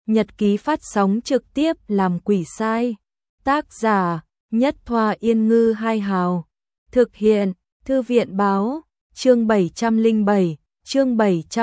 nhật ký phát sóng trực tiếp làm quỷ sai. Tác giả Nhất Thoa Yên Ngư Hai Hào. Thực hiện Thư viện Báo. Chương 707, chương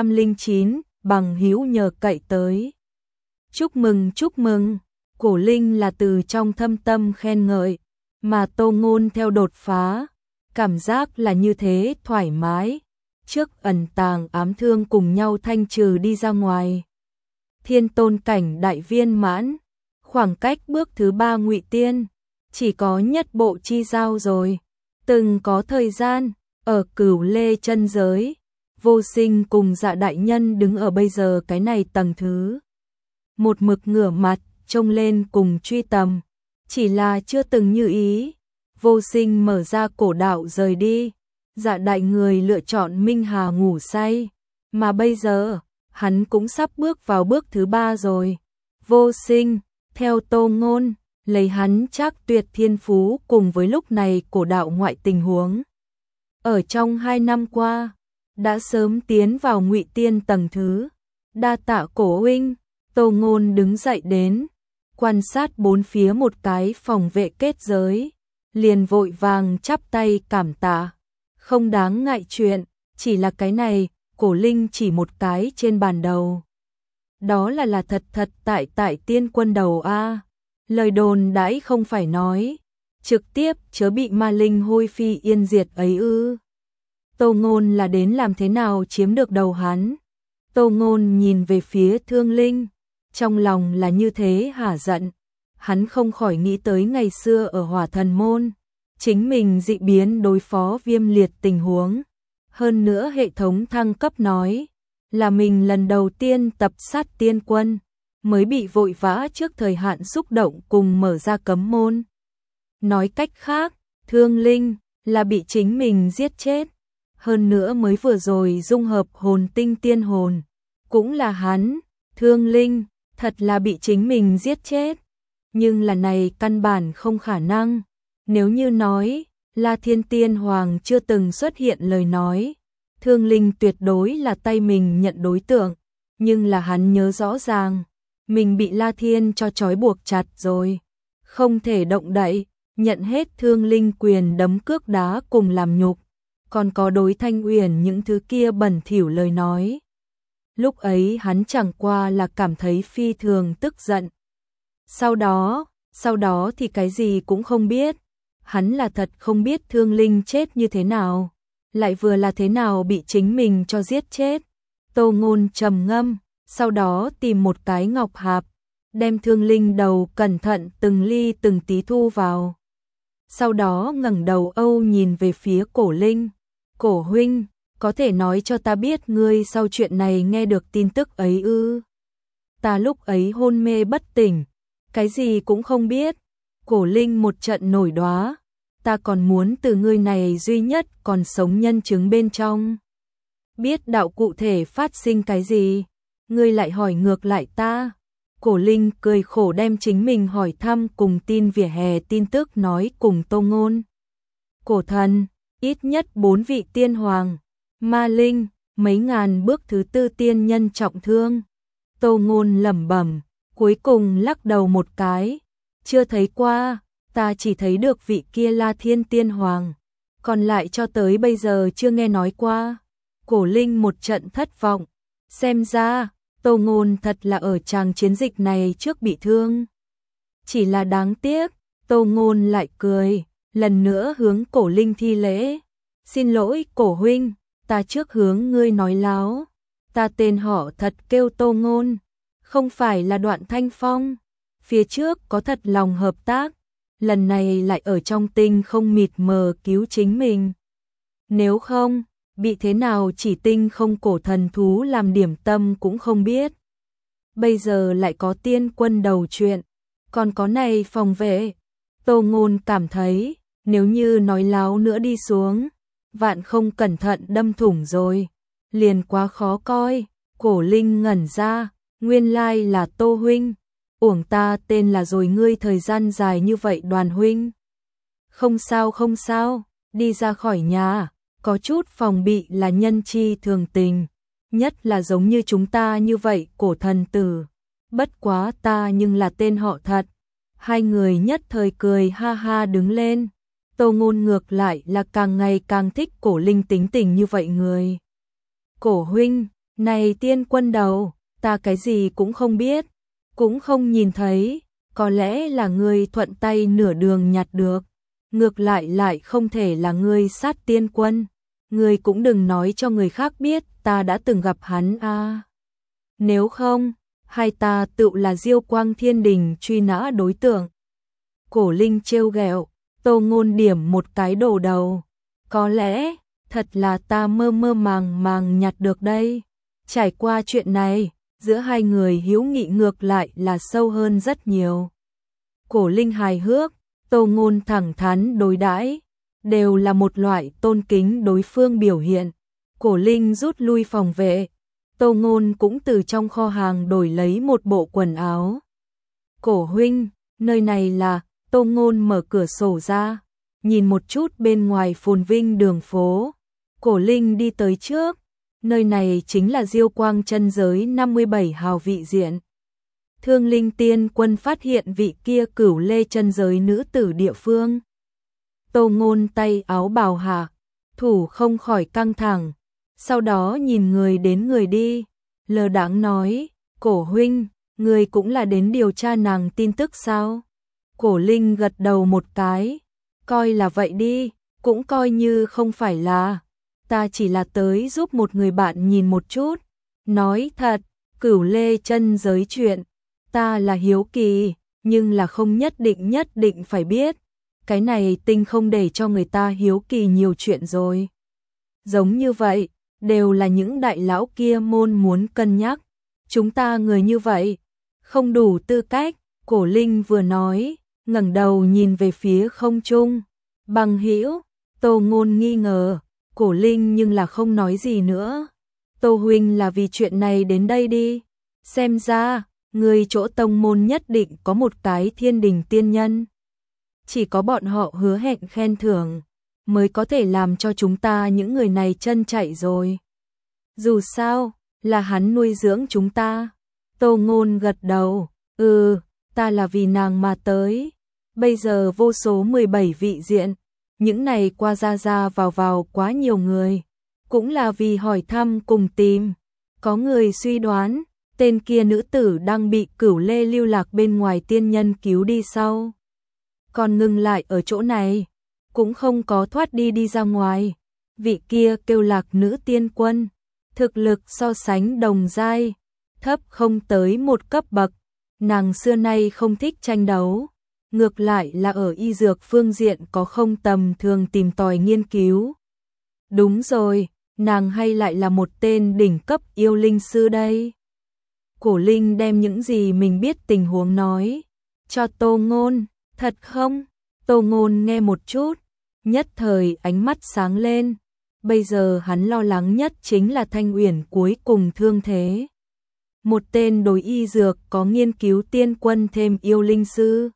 709, bằng hữu nhờ cậy tới. Chúc mừng, Cổ Linh là từ trong thâm tâm khen ngợi, mà Tô Ngôn theo đột phá, cảm giác là như thế thoải mái, trước ẩn tàng ám thương cùng nhau thanh trừ đi ra ngoài. Thiên tôn cảnh đại viên mãn, khoảng cách bước thứ 3 ngụy tiên, chỉ có nhất bộ chi giao rồi. Từng có thời gian, ở Cửu Lê chân giới, Vô Sinh cùng Dạ đại nhân đứng ở bây giờ cái này tầng thứ. Một mực ngửa mặt, trông lên cùng truy tầm, chỉ là chưa từng như ý. Vô Sinh mở ra cổ đạo rời đi, Dạ đại người lựa chọn Minh Hà ngủ say, mà bây giờ, hắn cũng sắp bước vào bước thứ 3 rồi. Vô Sinh, theo Tô Ngôn, lấy hắn chắc tuyệt thiên phú cùng với lúc này cổ đạo ngoại tình huống. Ở trong 2 năm qua, đã sớm tiến vào ngụy tiên tầng thứ. Đa tạ Cổ huynh. Tô Ngôn đứng dậy đến, quan sát bốn phía một cái phòng vệ kết giới, liền vội vàng chắp tay cảm tạ. Không đáng ngại chuyện, chỉ là cái này, Cổ Linh chỉ một cái trên bàn đầu. Đó là thật tại tiên quân đầu a. Lời đồn đãi không phải nói, trực tiếp chớ bị ma linh hôi phi yên diệt ấy ư. Tô Ngôn là đến làm thế nào chiếm được đầu hắn. Tô Ngôn nhìn về phía Thương Linh, trong lòng là như thế hả giận. Hắn không khỏi nghĩ tới ngày xưa ở Hỏa Thần Môn, chính mình dị biến đối phó Viêm Liệt tình huống. Hơn nữa hệ thống thăng cấp nói là mình lần đầu tiên tập sát tiên quân, mới bị vội vã trước thời hạn xúc động cùng mở ra cấm môn. Nói cách khác, Thương Linh là bị chính mình giết chết. Hơn nữa mới vừa rồi dung hợp hồn tinh tiên hồn, cũng là hắn. Thương Linh thật là bị chính mình giết chết. Nhưng là này căn bản không khả năng. Nếu như nói La Thiên Tiên Hoàng chưa từng xuất hiện lời nói, Thương Linh tuyệt đối là tay mình nhận đối tượng. Nhưng là hắn nhớ rõ ràng, mình bị La Thiên cho trói buộc chặt rồi, không thể động đậy, nhận hết Thương Linh quyền đấm cước đá cùng làm nhục, còn có đối Thanh Uyển những thứ kia bẩn thỉu lời nói. Lúc ấy hắn chẳng qua là cảm thấy phi thường tức giận. Sau đó thì cái gì cũng không biết. Hắn là thật không biết Thương Linh chết như thế nào, lại vừa là thế nào bị chính mình cho giết chết. Tô Ngôn trầm ngâm, sau đó tìm một cái ngọc hạp, đem Thương Linh đầu cẩn thận từng ly từng tí thu vào. Sau đó ngẩng đầu âu nhìn về phía Cổ Linh. Cổ huynh, có thể nói cho ta biết ngươi sau chuyện này nghe được tin tức ấy ư? Ta lúc ấy hôn mê bất tỉnh, cái gì cũng không biết. Cổ Linh một trận nổi đoá, ta còn muốn từ ngươi này duy nhất còn sống nhân chứng bên trong biết đạo cụ thể phát sinh cái gì, ngươi lại hỏi ngược lại ta. Cổ Linh cười khổ đem chính mình hỏi thăm cùng tin vỉa hè tin tức nói cùng Tô Ngôn. Cổ thần, ít nhất 4 vị tiên hoàng, ma linh, mấy ngàn bước thứ 4 tiên nhân trọng thương. Tô Ngôn lẩm bẩm, cuối cùng lắc đầu một cái, chưa thấy qua, ta chỉ thấy được vị kia La Thiên Tiên Hoàng, còn lại cho tới bây giờ chưa nghe nói qua. Cổ Linh một trận thất vọng, xem ra Tô Ngôn thật là ở tràng chiến dịch này trước bị thương. Chỉ là đáng tiếc, Tô Ngôn lại cười, lần nữa hướng Cổ Linh thi lễ. Xin lỗi Cổ huynh, ta trước hướng ngươi nói láo. Ta tên họ thật kêu Tô Ngôn, không phải là Đoạn Thanh Phong. Phía trước có thật lòng hợp tác, lần này lại ở trong tinh không mịt mờ cứu chính mình. Nếu không, bị thế nào chỉ tinh không cổ thần thú làm điểm tâm cũng không biết. Bây giờ lại có tiên quân đầu chuyện, còn có này phòng vệ. Tô Ngôn cảm thấy, nếu như nói láo nữa đi xuống, vạn không cẩn thận đâm thủng rồi, liền quá khó coi. Cổ Linh ngẩn ra, nguyên lai là Tô huynh, uổng ta tên là rồi ngươi thời gian dài như vậy Đoàn huynh. Không sao, đi ra khỏi nhà, có chút phòng bị là nhân chi thường tình, nhất là giống như chúng ta như vậy cổ thần tử, bất quá ta nhưng là tên họ thật. Hai người nhất thời cười ha ha đứng lên. Tô Ngôn ngược lại là càng ngày càng thích Cổ Linh tính tình như vậy người. Cổ huynh, này tiên quân đầu, ta cái gì cũng không biết, cũng không nhìn thấy, có lẽ là ngươi thuận tay nửa đường nhặt được, ngược lại không thể là ngươi sát tiên quân, ngươi cũng đừng nói cho người khác biết ta đã từng gặp hắn a. Nếu không, hai ta tự là Diêu Quang Thiên Đình truy nã đối tượng. Cổ Linh trêu ghẹo, Tô Ngôn điểm một cái đổ đầu, có lẽ thật là ta mơ mơ màng màng nhặt được đây. Trải qua chuyện này, giữa hai người hữu nghị ngược lại là sâu hơn rất nhiều. Cổ Linh hài hước, Tô Ngôn thẳng thắn đối đãi, đều là một loại tôn kính đối phương biểu hiện. Cổ Linh rút lui phòng vệ, Tô Ngôn cũng từ trong kho hàng đổi lấy một bộ quần áo. Cổ huynh, nơi này là, Tô Ngôn mở cửa sổ ra, nhìn một chút bên ngoài phồn vinh đường phố. Cổ Linh đi tới trước, nơi này chính là Diêu Quang chân giới 57 hào vị diện. Thương Linh Tiên Quân phát hiện vị kia Cửu Lê chân giới nữ tử địa phương. Tô Ngôn tay áo bào hạ, thủ không khỏi căng thẳng, sau đó nhìn người đến người đi, lơ đãng nói, Cổ huynh, người cũng là đến điều tra nàng tin tức sao? Cổ Linh gật đầu một cái, coi là vậy đi, cũng coi như không phải là, ta chỉ là tới giúp một người bạn nhìn một chút. Nói thật, Cửu Lê chân giới chuyện, ta là hiếu kỳ, nhưng là không nhất định phải biết. Cái này tinh không để cho người ta hiếu kỳ nhiều chuyện rồi. Giống như vậy, đều là những đại lão kia môn muốn cân nhắc. Chúng ta người như vậy, không đủ tư cách. Cổ Linh vừa nói, ngẩng đầu nhìn về phía không trung. Bằng hữu, Tô Ngôn nghi ngờ, Cổ Linh nhưng là không nói gì nữa. Tô huynh là vì chuyện này đến đây đi. Xem ra, người chỗ tông môn nhất định có một cái Thiên Đình tiên nhân. Chỉ có bọn họ hứa hẹn khen thưởng, mới có thể làm cho chúng ta những người này chân chạy rồi. Dù sao, là hắn nuôi dưỡng chúng ta. Tô Ngôn gật đầu, ta là vì nàng mà tới. Bây giờ vô số 17 vị diện, những này qua ra vào quá nhiều người. Cũng là vì hỏi thăm cùng tìm. Có người suy đoán, tên kia nữ tử đang bị Cửu Lê lưu lạc bên ngoài tiên nhân cứu đi sau. Còn ngừng lại ở chỗ này, cũng không có thoát đi ra ngoài. Vị kia kêu Lạc nữ tiên quân, thực lực so sánh đồng giai, thấp không tới một cấp bậc. Nàng xưa nay không thích tranh đấu, ngược lại là ở y dược phương diện có không tầm thường tìm tòi nghiên cứu. Đúng rồi, nàng hay lại là một tên đỉnh cấp yêu linh sư đây. Cổ Linh đem những gì mình biết tình huống nói cho Tô Ngôn. Thật không? Tô Ngôn nghe một chút, nhất thời ánh mắt sáng lên. Bây giờ hắn lo lắng nhất chính là Thanh Uyển cuối cùng thương thế. Một tên đối y dược có nghiên cứu tiên quân thêm yêu linh sư,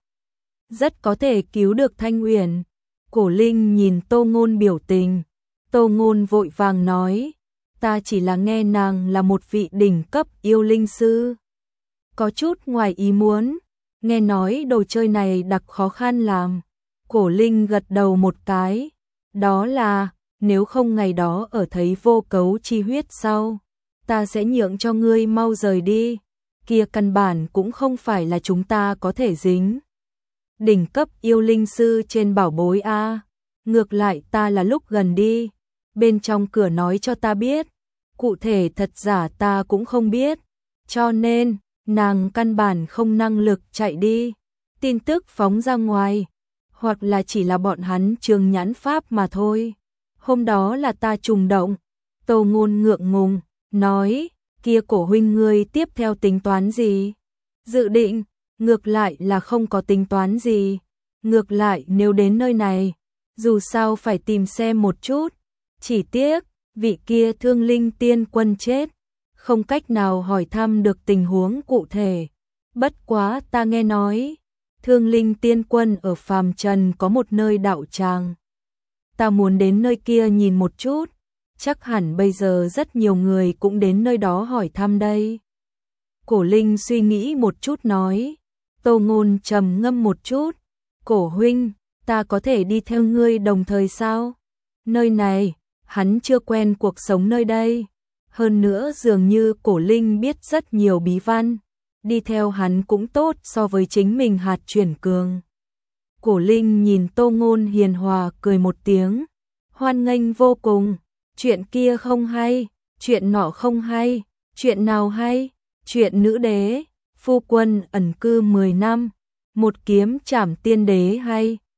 rất có thể cứu được Thanh Uyển. Cổ Linh nhìn Tô Ngôn biểu tình, Tô Ngôn vội vàng nói, ta chỉ là nghe nàng là một vị đỉnh cấp yêu linh sư. Có chút ngoài ý muốn, nghe nói đồ chơi này đặc khó khăn làm. Cổ Linh gật đầu một cái, đó là, nếu không ngày đó ở thấy vô cấu chi huyết sau, ta sẽ nhượng cho ngươi mau rời đi, kia căn bản cũng không phải là chúng ta có thể dính. Đỉnh cấp yêu linh sư trên bảo bối a, ngược lại ta là lúc gần đi, bên trong cửa nói cho ta biết, cụ thể thật giả ta cũng không biết, cho nên, nàng căn bản không năng lực chạy đi, tin tức phóng ra ngoài, hoặc là chỉ là bọn hắn trường nhãn pháp mà thôi. Hôm đó là ta trùng động. Tô Ngôn ngượng ngùng, nói, kia Cổ huynh ngươi tiếp theo tính toán gì? Dự định, ngược lại là không có tính toán gì. Ngược lại nếu đến nơi này, dù sao phải tìm xem một chút. Chỉ tiếc, vị kia Thương Linh tiên quân chết, không cách nào hỏi thăm được tình huống cụ thể. Bất quá ta nghe nói, Thương Linh tiên quân ở phàm trần có một nơi đạo tràng. Ta muốn đến nơi kia nhìn một chút, chắc hẳn bây giờ rất nhiều người cũng đến nơi đó hỏi thăm đây. Cổ Linh suy nghĩ một chút nói. Tô Ngôn trầm ngâm một chút. Cổ huynh, ta có thể đi theo ngươi đồng thời sao? Nơi này, hắn chưa quen cuộc sống nơi đây. Hơn nữa dường như Cổ Linh biết rất nhiều bí văn. Đi theo hắn cũng tốt so với chính mình hạt chuyển cường. Cổ Linh nhìn Tô Ngôn hiền hòa cười một tiếng. Hoan nghênh vô cùng. Chuyện kia không hay, chuyện nọ không hay, chuyện nào hay? Chuyện nữ đế, phu quân ẩn cư 10 năm, một kiếm trảm tiên đế hay?